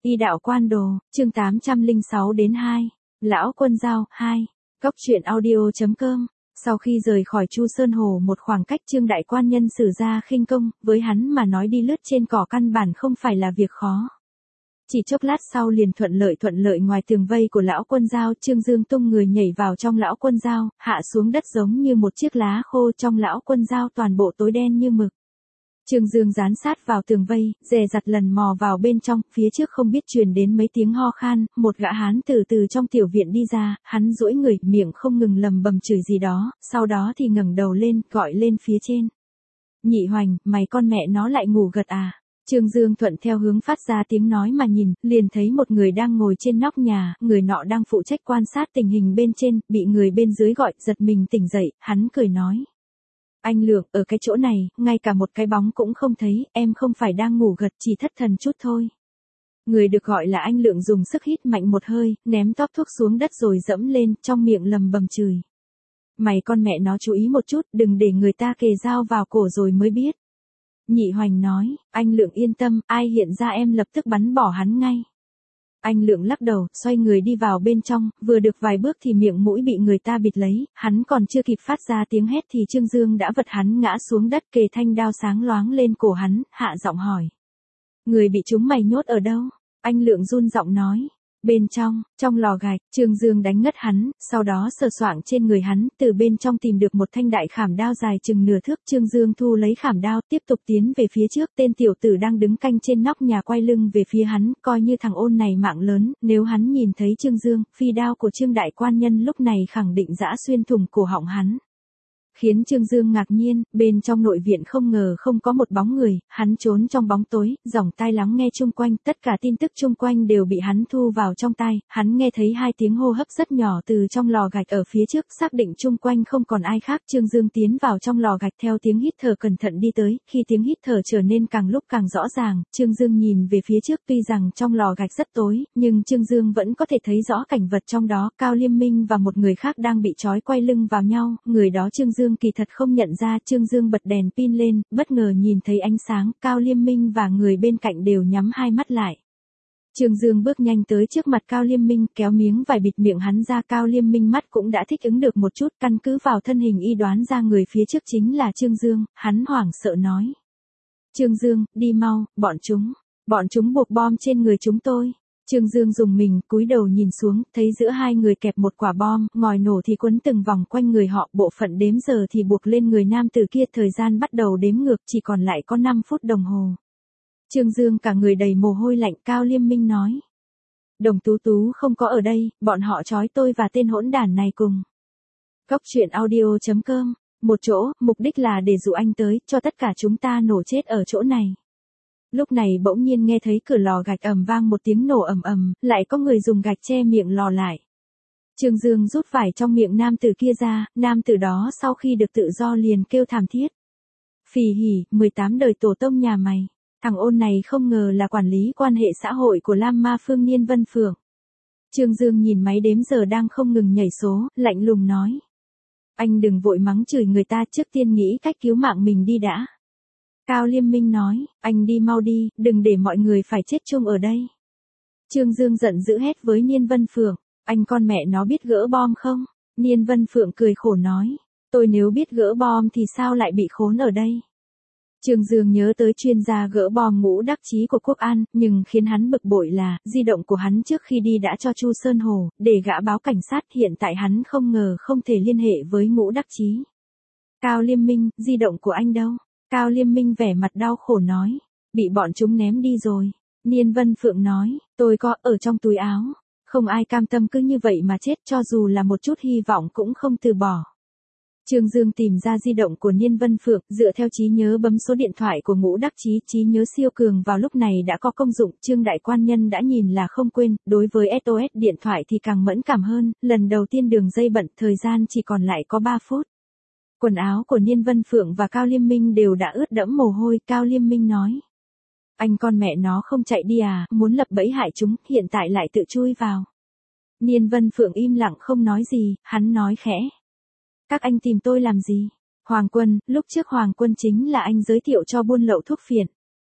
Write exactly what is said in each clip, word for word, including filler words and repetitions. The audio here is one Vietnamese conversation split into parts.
Y đạo quan đồ, chương tám trăm lẻ sáu đến hai. Lão Quân Dao, hai. Góc truyện audio.com. Sau khi rời khỏi Chu Sơn Hồ một khoảng cách, Trương đại quan nhân sử ra khinh công, với hắn mà nói đi lướt trên cỏ căn bản không phải là việc khó. Chỉ chốc lát sau liền thuận lợi thuận lợi ngoài tường vây của Lão Quân Dao, Trương Dương tung người nhảy vào trong Lão Quân Dao, hạ xuống đất giống như một chiếc lá khô, trong Lão Quân Dao toàn bộ tối đen như mực. Trương Dương dán sát vào tường vây, dè dặt lần mò vào bên trong, phía trước không biết truyền đến mấy tiếng ho khan, một gã hán từ từ trong tiểu viện đi ra, hắn duỗi người, miệng không ngừng lầm bầm chửi gì đó, sau đó thì ngẩng đầu lên, gọi lên phía trên. Nhị Hoành, mày con mẹ nó lại ngủ gật à? Trương Dương thuận theo hướng phát ra tiếng nói mà nhìn, liền thấy một người đang ngồi trên nóc nhà, người nọ đang phụ trách quan sát tình hình bên trên, bị người bên dưới gọi, giật mình tỉnh dậy, hắn cười nói. Anh Lượng, ở cái chỗ này, ngay cả một cái bóng cũng không thấy, em không phải đang ngủ gật, chỉ thất thần chút thôi. Người được gọi là anh Lượng dùng sức hít mạnh một hơi, ném tóp thuốc xuống đất rồi dẫm lên, trong miệng lầm bầm chửi. Mày con mẹ nó chú ý một chút, đừng để người ta kề dao vào cổ rồi mới biết. Nhị Hoành nói, anh Lượng yên tâm, ai hiện ra em lập tức bắn bỏ hắn ngay. Anh Lượng lắc đầu, xoay người đi vào bên trong, vừa được vài bước thì miệng mũi bị người ta bịt lấy, hắn còn chưa kịp phát ra tiếng hét thì Trương Dương đã vật hắn ngã xuống đất, kề thanh đao sáng loáng lên cổ hắn, hạ giọng hỏi. Người bị chúng mày nhốt ở đâu? Anh Lượng run giọng nói. Bên trong, trong lò gạch, Trương Dương đánh ngất hắn, sau đó sờ soạng trên người hắn, từ bên trong tìm được một thanh đại khảm đao dài chừng nửa thước. Trương Dương thu lấy khảm đao, tiếp tục tiến về phía trước, tên tiểu tử đang đứng canh trên nóc nhà quay lưng về phía hắn, coi như thằng ôn này mạng lớn, nếu hắn nhìn thấy Trương Dương, phi đao của Trương đại quan nhân lúc này khẳng định dã xuyên thủng cổ họng hắn. Khiến Trương Dương ngạc nhiên, bên trong nội viện không ngờ không có một bóng người, hắn trốn trong bóng tối, dòng tai lắng nghe chung quanh, tất cả tin tức chung quanh đều bị hắn thu vào trong tai, hắn nghe thấy hai tiếng hô hấp rất nhỏ từ trong lò gạch ở phía trước, xác định chung quanh không còn ai khác. Trương Dương tiến vào trong lò gạch theo tiếng hít thở cẩn thận đi tới, khi tiếng hít thở trở nên càng lúc càng rõ ràng, Trương Dương nhìn về phía trước, tuy rằng trong lò gạch rất tối, nhưng Trương Dương vẫn có thể thấy rõ cảnh vật trong đó, Cao Liêm Minh và một người khác đang bị trói quay lưng vào nhau, người đó Trương Dương kỳ thật không nhận ra. Trương Dương bật đèn pin lên, bất ngờ nhìn thấy ánh sáng, Cao Liêm Minh và người bên cạnh đều nhắm hai mắt lại. Trương Dương bước nhanh tới trước mặt Cao Liêm Minh, kéo miếng vải bịt miệng hắn ra. Cao Liêm Minh mắt cũng đã thích ứng được một chút, căn cứ vào thân hình y đoán ra người phía trước chính là Trương Dương, hắn hoảng sợ nói. Trương Dương, đi mau, bọn chúng, bọn chúng buộc bom trên người chúng tôi. Trương Dương dùng mình, cúi đầu nhìn xuống, thấy giữa hai người kẹp một quả bom, ngòi nổ thì quấn từng vòng quanh người họ, bộ phận đếm giờ thì buộc lên người nam tử kia, thời gian bắt đầu đếm ngược, chỉ còn lại có năm phút đồng hồ. Trương Dương cả người đầy mồ hôi lạnh. Cao Liêm Minh nói. Đồng Tú Tú không có ở đây, bọn họ trói tôi và tên hỗn đản này cùng. Góc truyện audio.com, một chỗ, mục đích là để dụ anh tới, cho tất cả chúng ta nổ chết ở chỗ này. Lúc này bỗng nhiên nghe thấy cửa lò gạch ầm vang một tiếng nổ ầm ầm, lại có người dùng gạch che miệng lò lại. Trương Dương rút vải trong miệng nam tử kia ra, nam tử đó sau khi được tự do liền kêu thảm thiết. Phì hỉ, mười tám đời tổ tông nhà mày. Thằng ôn này không ngờ là quản lý quan hệ xã hội của Lam Ma Phương Niên Vân Phượng. Trương Dương nhìn máy đếm giờ đang không ngừng nhảy số, lạnh lùng nói. Anh đừng vội mắng chửi người ta, trước tiên nghĩ cách cứu mạng mình đi đã. Cao Liêm Minh nói, anh đi mau đi, đừng để mọi người phải chết chung ở đây. Trương Dương giận dữ hét với Niên Vân Phượng, anh con mẹ nó biết gỡ bom không? Niên Vân Phượng cười khổ nói, tôi nếu biết gỡ bom thì sao lại bị khốn ở đây? Trương Dương nhớ tới chuyên gia gỡ bom Ngũ Đắc Chí của Quốc An, nhưng khiến hắn bực bội là, di động của hắn trước khi đi đã cho Chu Sơn Hồ, để gã báo cảnh sát, hiện tại hắn không ngờ không thể liên hệ với Ngũ Đắc Chí. Cao Liêm Minh, di động của anh đâu? Cao Liêm Minh vẻ mặt đau khổ nói, bị bọn chúng ném đi rồi. Niên Vân Phượng nói, tôi có ở trong túi áo, không ai cam tâm cứ như vậy mà chết, cho dù là một chút hy vọng cũng không từ bỏ. Trương Dương tìm ra di động của Niên Vân Phượng, dựa theo trí nhớ bấm số điện thoại của Ngũ Đắc Chí, trí nhớ siêu cường vào lúc này đã có công dụng, Trương đại quan nhân đã nhìn là không quên, đối với ét o ét điện thoại thì càng mẫn cảm hơn, lần đầu tiên đường dây bận, thời gian chỉ còn lại có ba phút. Quần áo của Niên Vân Phượng và Cao Liêm Minh đều đã ướt đẫm mồ hôi. Cao Liêm Minh nói. Anh con mẹ nó không chạy đi à, muốn lập bẫy hại chúng, hiện tại lại tự chui vào. Niên Vân Phượng im lặng không nói gì, hắn nói khẽ. Các anh tìm tôi làm gì? Hoàng Quân, lúc trước Hoàng Quân chính là anh giới thiệu cho buôn lậu thuốc phiện.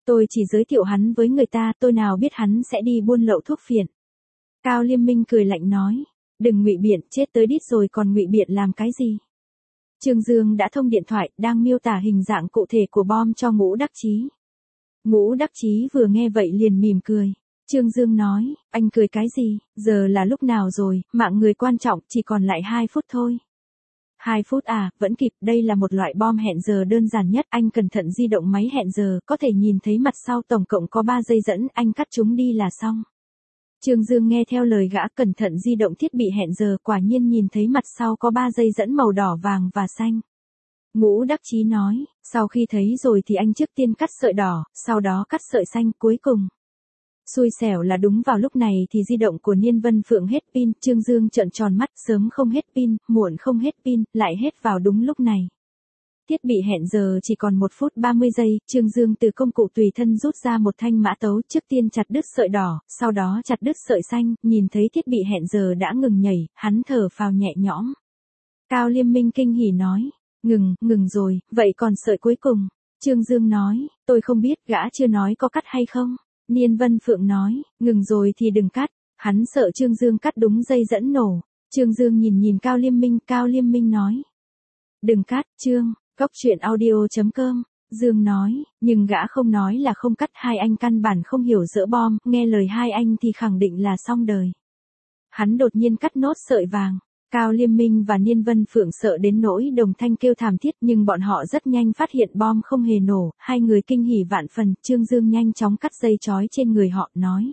Tôi chỉ giới thiệu hắn với người ta, tôi nào biết hắn sẽ đi buôn lậu thuốc phiện. Cao Liêm Minh cười lạnh nói, đừng ngụy biện, chết tới đít rồi còn ngụy biện làm cái gì. Trương Dương đã thông điện thoại, đang miêu tả hình dạng cụ thể của bom cho Ngũ Đắc Chí. Ngũ Đắc Chí vừa nghe vậy liền mỉm cười. Trương Dương nói, anh cười cái gì, giờ là lúc nào rồi, mạng người quan trọng, chỉ còn lại hai phút thôi. hai phút à, vẫn kịp, đây là một loại bom hẹn giờ đơn giản nhất, anh cẩn thận di động máy hẹn giờ, có thể nhìn thấy mặt sau tổng cộng có ba dây dẫn, anh cắt chúng đi là xong. Trương Dương nghe theo lời gã, cẩn thận di động thiết bị hẹn giờ, quả nhiên nhìn thấy mặt sau có ba dây dẫn màu đỏ, vàng và xanh. Ngũ Đắc Chí nói, sau khi thấy rồi thì anh trước tiên cắt sợi đỏ, sau đó cắt sợi xanh, cuối cùng. Xui xẻo là đúng vào lúc này thì di động của Niên Vân Phượng hết pin, Trương Dương trợn tròn mắt, sớm không hết pin, muộn không hết pin, lại hết vào đúng lúc này. Thiết bị hẹn giờ chỉ còn một phút ba mươi giây, Trương Dương từ công cụ tùy thân rút ra một thanh mã tấu, trước tiên chặt đứt sợi đỏ, sau đó chặt đứt sợi xanh, nhìn thấy thiết bị hẹn giờ đã ngừng nhảy, hắn thở phào nhẹ nhõm. Cao Liêm Minh kinh hỉ nói, ngừng, ngừng rồi, vậy còn sợi cuối cùng? Trương Dương nói, tôi không biết, gã chưa nói có cắt hay không. Niên Vân Phượng nói, ngừng rồi thì đừng cắt, hắn sợ Trương Dương cắt đúng dây dẫn nổ. Trương Dương nhìn nhìn Cao Liêm Minh, Cao Liêm Minh nói, đừng cắt, Trương. Góc truyện audio chấm com, Dương nói, nhưng gã không nói là không cắt, hai anh căn bản không hiểu dỡ bom, nghe lời hai anh thì khẳng định là xong đời. Hắn đột nhiên cắt nốt sợi vàng, Cao Liêm Minh và Niên Vân Phượng sợ đến nỗi đồng thanh kêu thảm thiết, nhưng bọn họ rất nhanh phát hiện bom không hề nổ, hai người kinh hỉ vạn phần, Trương Dương nhanh chóng cắt dây trói trên người họ, nói.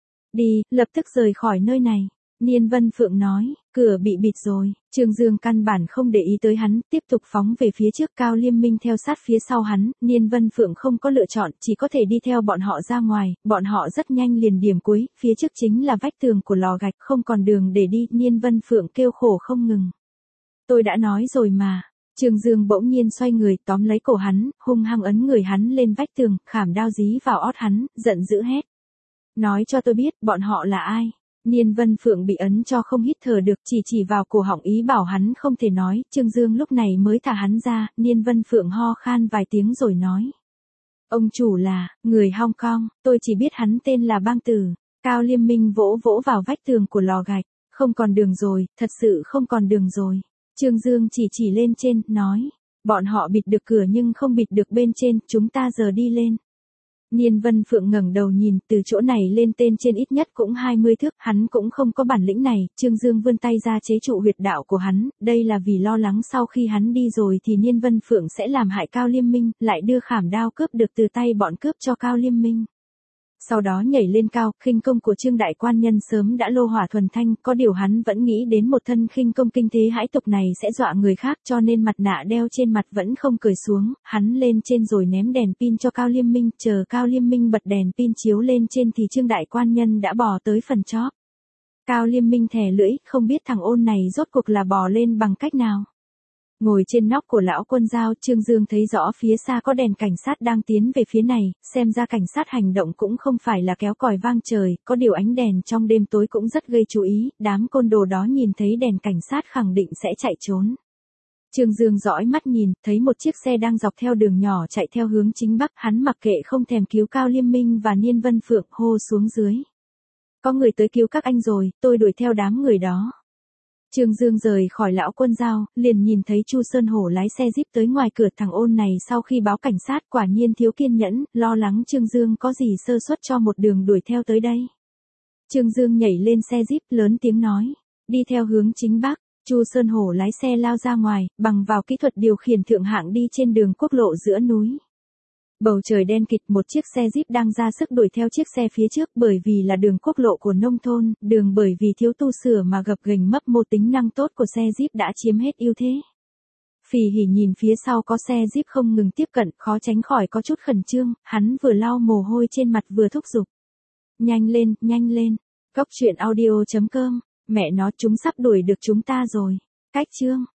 Đi, lập tức rời khỏi nơi này. Niên Vân Phượng nói, cửa bị bịt rồi. Trương Dương căn bản không để ý tới hắn, tiếp tục phóng về phía trước, Cao Liêm Minh theo sát phía sau hắn, Niên Vân Phượng không có lựa chọn, chỉ có thể đi theo bọn họ ra ngoài, bọn họ rất nhanh liền điểm cuối, phía trước chính là vách tường của lò gạch, không còn đường để đi, Niên Vân Phượng kêu khổ không ngừng. Tôi đã nói rồi mà. Trương Dương bỗng nhiên xoay người, tóm lấy cổ hắn, hung hăng ấn người hắn lên vách tường, khảm đao dí vào ót hắn, giận dữ hét. Nói cho tôi biết, bọn họ là ai? Niên Vân Phượng bị ấn cho không hít thở được, chỉ chỉ vào cổ họng ý bảo hắn không thể nói, Trương Dương lúc này mới thả hắn ra, Niên Vân Phượng ho khan vài tiếng rồi nói. Ông chủ là, người Hong Kong, tôi chỉ biết hắn tên là Bang Tử. Cao Liêm Minh vỗ vỗ vào vách tường của lò gạch, không còn đường rồi, thật sự không còn đường rồi. Trương Dương chỉ chỉ lên trên, nói, bọn họ bịt được cửa nhưng không bịt được bên trên, chúng ta giờ đi lên. Niên Vân Phượng ngẩng đầu nhìn, từ chỗ này lên tên trên ít nhất cũng hai mươi thước, hắn cũng không có bản lĩnh này, Trương Dương vươn tay ra chế trụ huyệt đạo của hắn, đây là vì lo lắng sau khi hắn đi rồi thì Niên Vân Phượng sẽ làm hại Cao Liêm Minh, lại đưa khảm đao cướp được từ tay bọn cướp cho Cao Liêm Minh. Sau đó nhảy lên cao, khinh công của Trương đại quan nhân sớm đã lô hỏa thuần thanh, có điều hắn vẫn nghĩ đến một thân khinh công kinh thế hãi tục này sẽ dọa người khác, cho nên mặt nạ đeo trên mặt vẫn không cởi xuống, hắn lên trên rồi ném đèn pin cho Cao Liêm Minh, chờ Cao Liêm Minh bật đèn pin chiếu lên trên thì Trương đại quan nhân đã bò tới phần chóp. Cao Liêm Minh thè lưỡi, không biết thằng ôn này rốt cuộc là bò lên bằng cách nào. Ngồi trên nóc của lão quân dao, Trương Dương thấy rõ phía xa có đèn cảnh sát đang tiến về phía này, xem ra cảnh sát hành động cũng không phải là kéo còi vang trời, có điều ánh đèn trong đêm tối cũng rất gây chú ý, đám côn đồ đó nhìn thấy đèn cảnh sát khẳng định sẽ chạy trốn. Trương Dương dõi mắt nhìn, thấy một chiếc xe đang dọc theo đường nhỏ chạy theo hướng chính bắc, hắn mặc kệ không thèm cứu Cao Liêm Minh và Niên Vân Phượng, hô xuống dưới. Có người tới cứu các anh rồi, tôi đuổi theo đám người đó. Trương Dương rời khỏi lão quân dao, liền nhìn thấy Chu Sơn Hổ lái xe Jeep tới ngoài cửa, thằng ôn này sau khi báo cảnh sát quả nhiên thiếu kiên nhẫn, lo lắng Trương Dương có gì sơ suất cho một đường đuổi theo tới đây. Trương Dương nhảy lên xe Jeep lớn tiếng nói, đi theo hướng chính bắc, Chu Sơn Hổ lái xe lao ra ngoài, bằng vào kỹ thuật điều khiển thượng hạng đi trên đường quốc lộ giữa núi. Bầu trời đen kịt, một chiếc xe Jeep đang ra sức đuổi theo chiếc xe phía trước, bởi vì là đường quốc lộ của nông thôn, đường bởi vì thiếu tu sửa mà gập ghềnh mấp mô, tính năng tốt của xe Jeep đã chiếm hết ưu thế. Phì Hỉ nhìn phía sau có xe Jeep không ngừng tiếp cận, khó tránh khỏi có chút khẩn trương, hắn vừa lau mồ hôi trên mặt vừa thúc giục. Nhanh lên, nhanh lên. Góc truyện audio chấm com, mẹ nó chúng sắp đuổi được chúng ta rồi. Cách chương.